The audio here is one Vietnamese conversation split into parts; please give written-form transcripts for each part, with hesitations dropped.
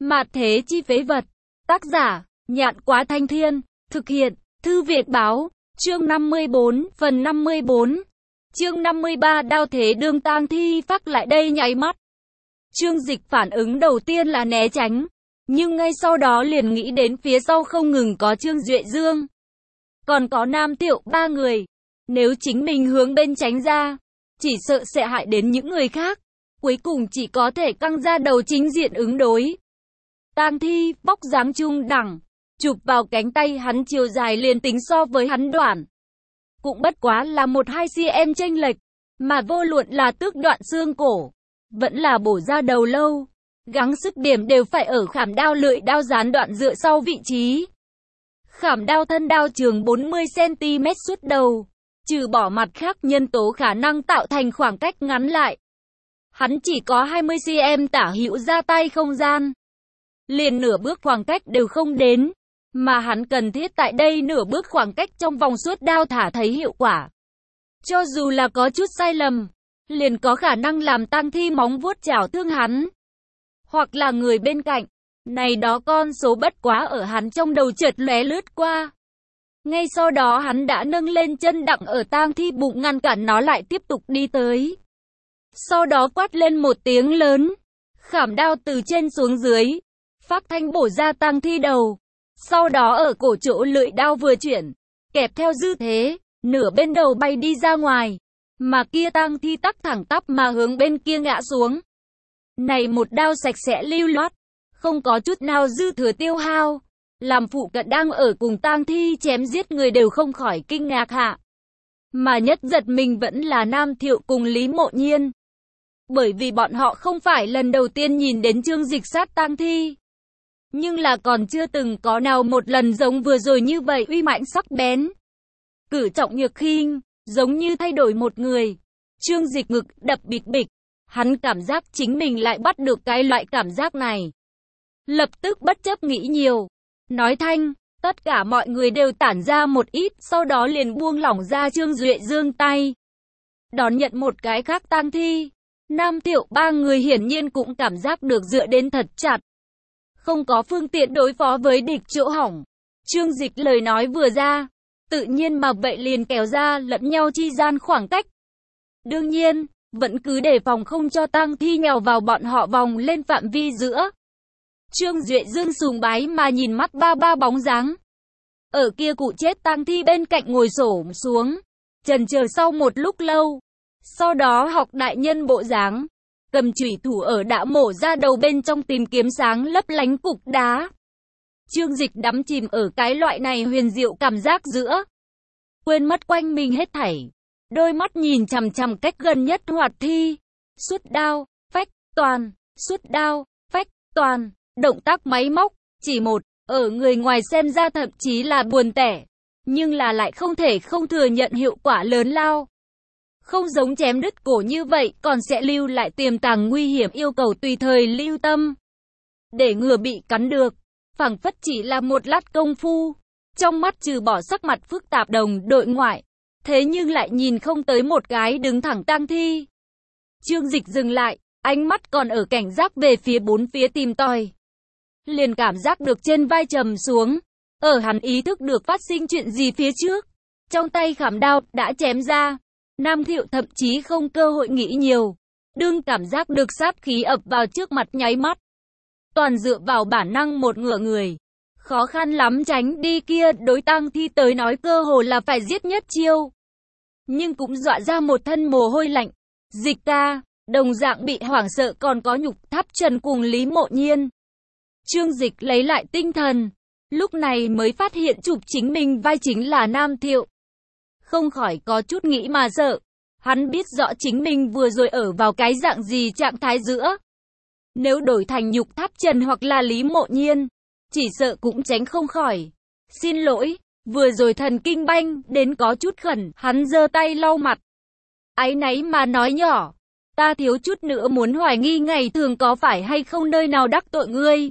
Mạt thế chi phế vật. Tác giả, Nhạn Quá Thanh Thiên. Thực hiện, Thư Việt Báo. Chương 54, phần 54. Chương 53 đao thế đương tang thi phác lại đây nháy mắt. Trương Dịch phản ứng đầu tiên là né tránh, nhưng ngay sau đó liền nghĩ đến phía sau không ngừng có Trương Duệ Dương, còn có Nam Tiệu, ba người. Nếu chính mình hướng bên tránh ra, chỉ sợ sẽ hại đến những người khác. Cuối cùng chỉ có thể căng ra đầu chính diện ứng đối. Tang thi, vóc dáng trung đẳng, chụp vào cánh tay hắn chiều dài liền tính so với hắn đoạn, cũng bất quá là 1-2 cm chênh lệch, mà vô luận là tước đoạn xương cổ, vẫn là bổ ra đầu lâu, gắng sức điểm đều phải ở khảm đao lưỡi đao gián đoạn dựa sau vị trí. Khảm đao thân đao trường 40 cm suốt đầu, trừ bỏ mặt khác nhân tố khả năng tạo thành khoảng cách ngắn lại. Hắn chỉ có 20 cm tả hữu ra tay không gian, liền nửa bước khoảng cách đều không đến, mà hắn cần thiết tại đây nửa bước khoảng cách trong vòng suốt đao thả thấy hiệu quả. Cho dù là có chút sai lầm, liền có khả năng làm tang thi móng vuốt chảo thương hắn, hoặc là người bên cạnh. Này đó con số bất quá ở hắn trong đầu chợt lóe lướt qua. Ngay sau đó hắn đã nâng lên chân đặng ở tang thi bụng ngăn cản nó lại tiếp tục đi tới. Sau đó quát lên một tiếng lớn, khảm đao từ trên xuống dưới, phát thanh bổ ra tang thi đầu. Sau đó ở cổ chỗ lưỡi đao vừa chuyển, kẹp theo dư thế, nửa bên đầu bay đi ra ngoài, mà kia tang thi tắc thẳng tắp mà hướng bên kia ngã xuống. Này một đao sạch sẽ lưu loát, không có chút nào dư thừa tiêu hao, làm phụ cận đang ở cùng tang thi chém giết người đều không khỏi kinh ngạc hạ. Mà nhất giật mình vẫn là Nam Thiệu cùng Lý Mộ Nhiên, bởi vì bọn họ không phải lần đầu tiên nhìn đến Trương Dịch sát tang thi, nhưng là còn chưa từng có nào một lần giống vừa rồi như vậy uy mãnh sắc bén, cử trọng nhược khinh, giống như thay đổi một người. Trương Dịch ngực đập bịch bịch, hắn cảm giác chính mình lại bắt được cái loại cảm giác này. Lập tức bất chấp nghĩ nhiều, nói thanh, tất cả mọi người đều tản ra một ít, sau đó liền buông lỏng ra Trương Duệ Dương tay, đón nhận một cái khác tang thi. Nam Tiệu ba người hiển nhiên cũng cảm giác được dựa đến thật chặt, không có phương tiện đối phó với địch chỗ hỏng. Trương Dịch lời nói vừa ra, tự nhiên mà vậy liền kéo ra lẫn nhau chi gian khoảng cách. Đương nhiên, vẫn cứ đề phòng không cho tang thi nhào vào bọn họ vòng lên phạm vi giữa. Trương Duệ Dương sùng bái mà nhìn mắt ba bóng dáng ở kia cụ chết tang thi bên cạnh ngồi xổm xuống, chần chờ sau một lúc lâu, sau đó học đại nhân bộ dáng, cầm chủy thủ ở đã mổ ra đầu bên trong tìm kiếm sáng lấp lánh cục đá. Trương Dịch đắm chìm ở cái loại này huyền diệu cảm giác giữa, quên mất quanh mình hết thảy, đôi mắt nhìn chằm chằm cách gần nhất hoạt thi, sút đao, phách toàn, sút đao, phách toàn, động tác máy móc, chỉ một, ở người ngoài xem ra thậm chí là buồn tẻ, nhưng là lại không thể không thừa nhận hiệu quả lớn lao. Không giống chém đứt cổ như vậy, còn sẽ lưu lại tiềm tàng nguy hiểm, yêu cầu tùy thời lưu tâm, để ngừa bị cắn được. Phảng phất chỉ là một lát công phu, trong mắt trừ bỏ sắc mặt phức tạp đồng đội ngoại, thế nhưng lại nhìn không tới một cái đứng thẳng tang thi. Trương Dịch dừng lại, ánh mắt còn ở cảnh giác về phía bốn phía tìm tòi, liền cảm giác được trên vai trầm xuống, ở hắn ý thức được phát sinh chuyện gì phía trước, trong tay khảm đao đã chém ra. Nam Thiệu thậm chí không cơ hội nghĩ nhiều, đương cảm giác được sát khí ập vào trước mặt nháy mắt, toàn dựa vào bản năng một ngửa người, khó khăn lắm tránh đi kia đối tang thi tới nói cơ hồ là phải giết nhất chiêu, nhưng cũng dọa ra một thân mồ hôi lạnh. Dịch ca đồng dạng bị hoảng sợ, còn có Nhục Tháp Trần cùng Lý Mộ Nhiên. Trương Dịch lấy lại tinh thần, lúc này mới phát hiện chụp chính mình vai chính là Nam Thiệu, không khỏi có chút nghĩ mà sợ. Hắn biết rõ chính mình vừa rồi ở vào cái dạng gì trạng thái giữa, nếu đổi thành Nhục Tháp Trần hoặc là Lý Mộ Nhiên, chỉ sợ cũng tránh không khỏi. Xin lỗi, vừa rồi thần kinh banh đến có chút khẩn. Hắn giơ tay lau mặt, áy náy mà nói nhỏ, ta thiếu chút nữa muốn hoài nghi ngày thường có phải hay không nơi nào đắc tội ngươi,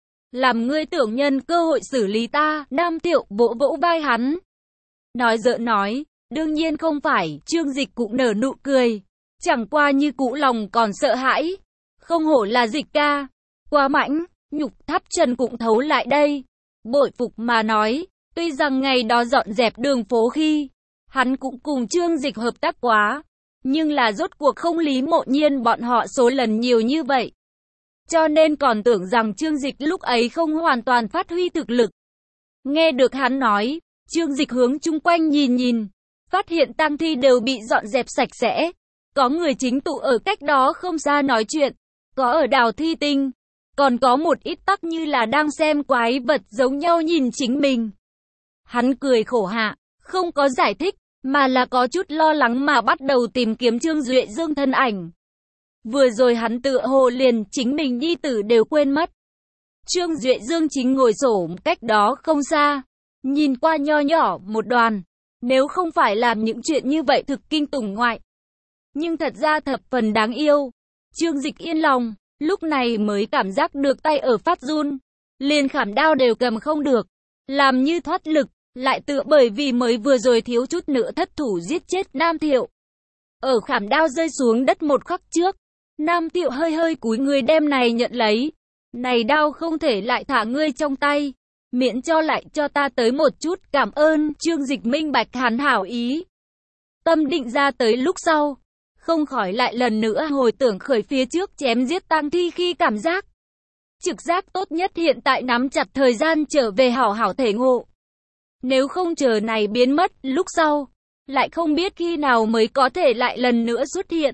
làm ngươi tưởng nhân cơ hội xử lý ta. Nam Thiệu vỗ vỗ vai hắn, nói giỡn nói, đương nhiên không phải. Trương Dịch cũng nở nụ cười, chẳng qua như cũ lòng còn sợ hãi, không hổ là Dịch ca, quá mãnh, Nhục Tháp Trần cũng thấu lại đây. Bội phục mà nói, tuy rằng ngày đó dọn dẹp đường phố khi, hắn cũng cùng Trương Dịch hợp tác quá, nhưng là rốt cuộc không Lý Mộ Nhiên bọn họ số lần nhiều như vậy. Cho nên còn tưởng rằng Trương Dịch lúc ấy không hoàn toàn phát huy thực lực. Nghe được hắn nói, Trương Dịch hướng chung quanh nhìn nhìn, phát hiện tang thi đều bị dọn dẹp sạch sẽ. Có người chính tụ ở cách đó không xa nói chuyện, có ở đào thi tinh, còn có một ít tắc như là đang xem quái vật giống nhau nhìn chính mình. Hắn cười khổ hạ, không có giải thích, mà là có chút lo lắng mà bắt đầu tìm kiếm Trương Duệ Dương thân ảnh. Vừa rồi hắn tựa hồ liền chính mình nhi tử đều quên mất. Trương Duệ Dương chính ngồi xổm cách đó không xa, nhìn qua nho nhỏ một đoàn, nếu không phải làm những chuyện như vậy thực kinh tủng ngoại. Nhưng thật ra thập phần đáng yêu. Trương Dịch yên lòng, lúc này mới cảm giác được tay ở phát run, liền khảm đao đều cầm không được, làm như thoát lực, lại tựa bởi vì mới vừa rồi thiếu chút nữa thất thủ giết chết Nam Thiệu. Ở khảm đao rơi xuống đất một khắc trước, Nam Thiệu hơi hơi cúi người đem này nhận lấy. Này đao không thể lại thả ngươi trong tay, miễn cho lại cho ta tới một chút cảm ơn. Trương Dịch minh bạch hắn hảo ý. Tâm định ra tới lúc sau, không khỏi lại lần nữa hồi tưởng khởi phía trước chém giết tang thi khi cảm giác. Trực giác tốt nhất hiện tại nắm chặt thời gian trở về hảo hảo thể ngộ. Nếu không chờ này biến mất, lúc sau, lại không biết khi nào mới có thể lại lần nữa xuất hiện.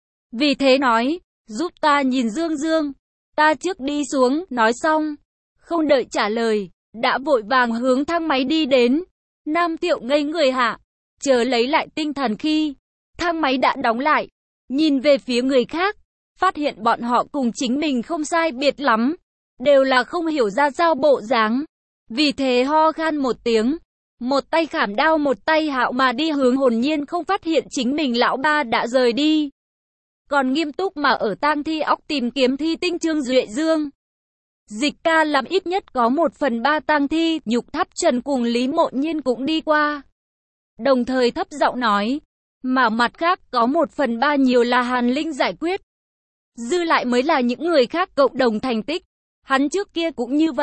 Vì thế nói, giúp ta nhìn Dương Dương, ta trước đi xuống, nói xong, không đợi trả lời, đã vội vàng hướng thang máy đi đến. Nam Thiệu ngây người hạ, chờ lấy lại tinh thần khi thang máy đã đóng lại, nhìn về phía người khác, phát hiện bọn họ cùng chính mình không sai biệt lắm, đều là không hiểu ra sao bộ dáng. Vì thế ho khan một tiếng, một tay khảm đao một tay hạo mà đi hướng hồn nhiên không phát hiện chính mình lão ba đã rời đi. Còn nghiêm túc mà ở tang thi óc tìm kiếm thi tinh Trương Duệ Dương. Dịch ca làm ít nhất có 1/3 tang thi, Nhục Tháp Trần cùng Lý Mộ Nhiên cũng đi qua. Đồng thời thấp giọng nói, mà mặt khác có 1/3 nhiều là Hàn Linh giải quyết. Dư lại mới là những người khác cộng đồng thành tích. Hắn trước kia cũng như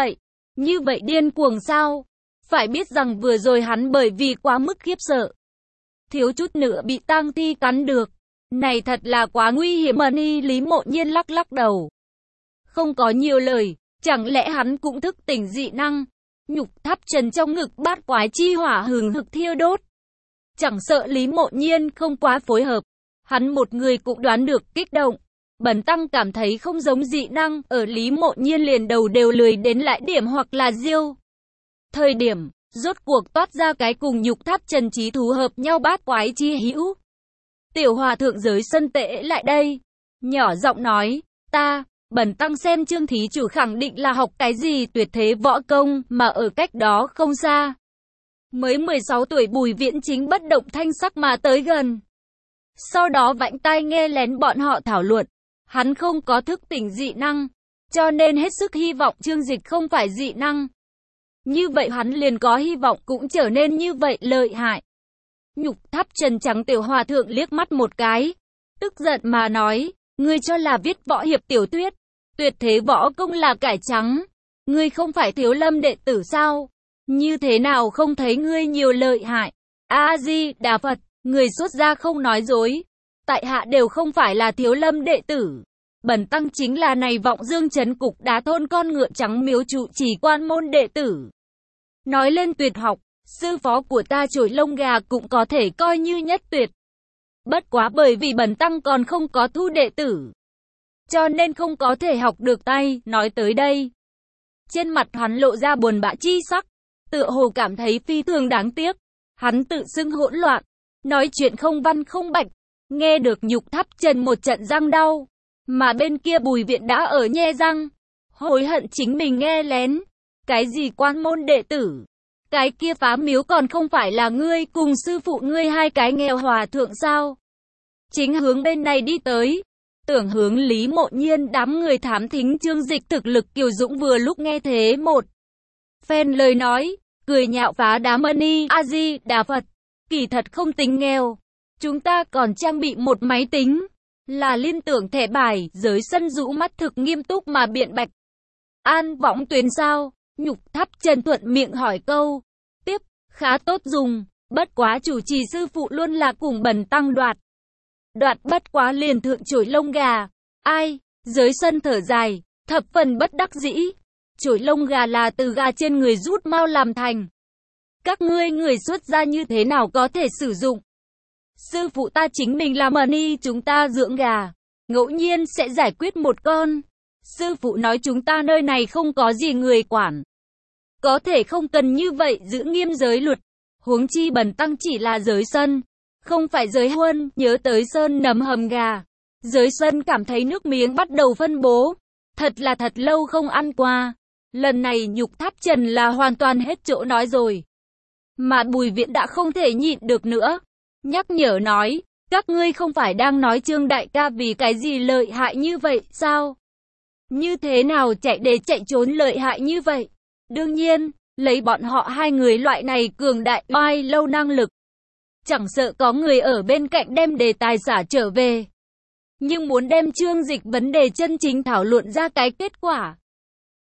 vậy điên cuồng sao? Phải biết rằng vừa rồi hắn bởi vì quá mức khiếp sợ, thiếu chút nữa bị tang thi cắn được. Này thật là quá nguy hiểm mà đi. Lý Mộ Nhiên lắc lắc đầu, không có nhiều lời. Chẳng lẽ hắn cũng thức tỉnh dị năng? Nhục Tháp Trần trong ngực bát quái chi hỏa hừng hực thiêu đốt. Chẳng sợ Lý Mộ Nhiên không quá phối hợp, hắn một người cũng đoán được kích động. Bần tăng cảm thấy không giống dị năng, ở Lý Mộ Nhiên liền đầu đều lười đến lại điểm hoặc là diêu. Thời điểm, rốt cuộc toát ra cái cùng Nhục Tháp Trần trí thú hợp nhau bát quái chi hữu. Tiểu hòa thượng giới sân tễ lại đây, nhỏ giọng nói, bần tăng xem Trương thí chủ khẳng định là học cái gì tuyệt thế võ công, mà ở cách đó không xa. Mới 16 tuổi Bùi Viễn chính bất động thanh sắc mà tới gần. Sau đó vãnh tai nghe lén bọn họ thảo luận, hắn không có thức tỉnh dị năng, cho nên hết sức hy vọng Trương Dịch không phải dị năng. Như vậy hắn liền có hy vọng cũng trở nên như vậy lợi hại. Nhục Tháp Trần trắng tiểu hòa thượng liếc mắt một cái, tức giận mà nói, ngươi cho là viết võ hiệp tiểu thuyết, tuyệt thế võ công là cải trắng, ngươi không phải Thiếu Lâm đệ tử sao? Như thế nào không thấy ngươi nhiều lợi hại? A-di-đà Phật, người xuất gia không nói dối, tại hạ đều không phải là Thiếu Lâm đệ tử, bần tăng chính là này Vọng Dương trấn cục đá thôn con ngựa trắng miếu trụ trì quan môn đệ tử. Nói lên tuyệt học, sư phó của ta Chổi Lông Gà cũng có thể coi như nhất tuyệt. Bất quá bởi vì bần tăng còn không có thu đệ tử, cho nên không có thể học được tay. Nói tới đây, trên mặt hắn lộ ra buồn bã chi sắc, tựa hồ cảm thấy phi thường đáng tiếc. Hắn tự xưng hỗn loạn, nói chuyện không văn không bạch. Nghe được Nhục Tháp Trần một trận răng đau, mà bên kia Bùi Viện đã ở nhe răng, hối hận chính mình nghe lén. Cái gì quan môn đệ tử? Cái kia phá miếu còn không phải là ngươi cùng sư phụ ngươi hai cái nghèo hòa thượng sao? Chính hướng bên này đi tới, tưởng hướng Lý Mộ Nhiên đám người thám thính Trương Dịch thực lực kiều dũng vừa lúc nghe thế một phen lời nói, cười nhạo phá đám ni A-di-đà Phật, kỳ thật không tính nghèo, chúng ta còn trang bị một máy tính, là liên tưởng thẻ bài. Giới sân rũ mắt thực nghiêm túc mà biện bạch. An Võng Tuyến sao? Nhục Tháp Trần thuận miệng hỏi câu. Tiếp, khá tốt dùng, bất quá chủ trì sư phụ luôn là cùng Bần tăng đoạt. Đoạt bất quá liền thượng chổi lông gà. Ai? Giới Sân thở dài, thập phần bất đắc dĩ. Chổi lông gà là từ gà trên người rút mao làm thành. Các ngươi người xuất gia như thế nào có thể sử dụng? Sư phụ ta chính mình làm ni, chúng ta dưỡng gà, ngẫu nhiên sẽ giải quyết một con. Sư phụ nói chúng ta nơi này không có gì người quản, có thể không cần như vậy giữ nghiêm giới luật. Huống chi Bần tăng chỉ là Giới Sân, không phải Giới Huân. Nhớ tới sơn nấm hầm gà, Giới Sân cảm thấy nước miếng bắt đầu phân bố. Thật là thật lâu không ăn qua. Lần này Nhục Tháp Trần là hoàn toàn hết chỗ nói rồi. Mà Bùi Viện đã không thể nhịn được nữa, nhắc nhở nói, các ngươi không phải đang nói Trương đại ca vì cái gì lợi hại như vậy sao? Như thế nào chạy để chạy trốn lợi hại như vậy? Đương nhiên, lấy bọn họ hai người loại này cường đại oai lâu năng lực, chẳng sợ có người ở bên cạnh đem đề tài xả trở về. Nhưng muốn đem Trương Dịch vấn đề chân chính thảo luận ra cái kết quả,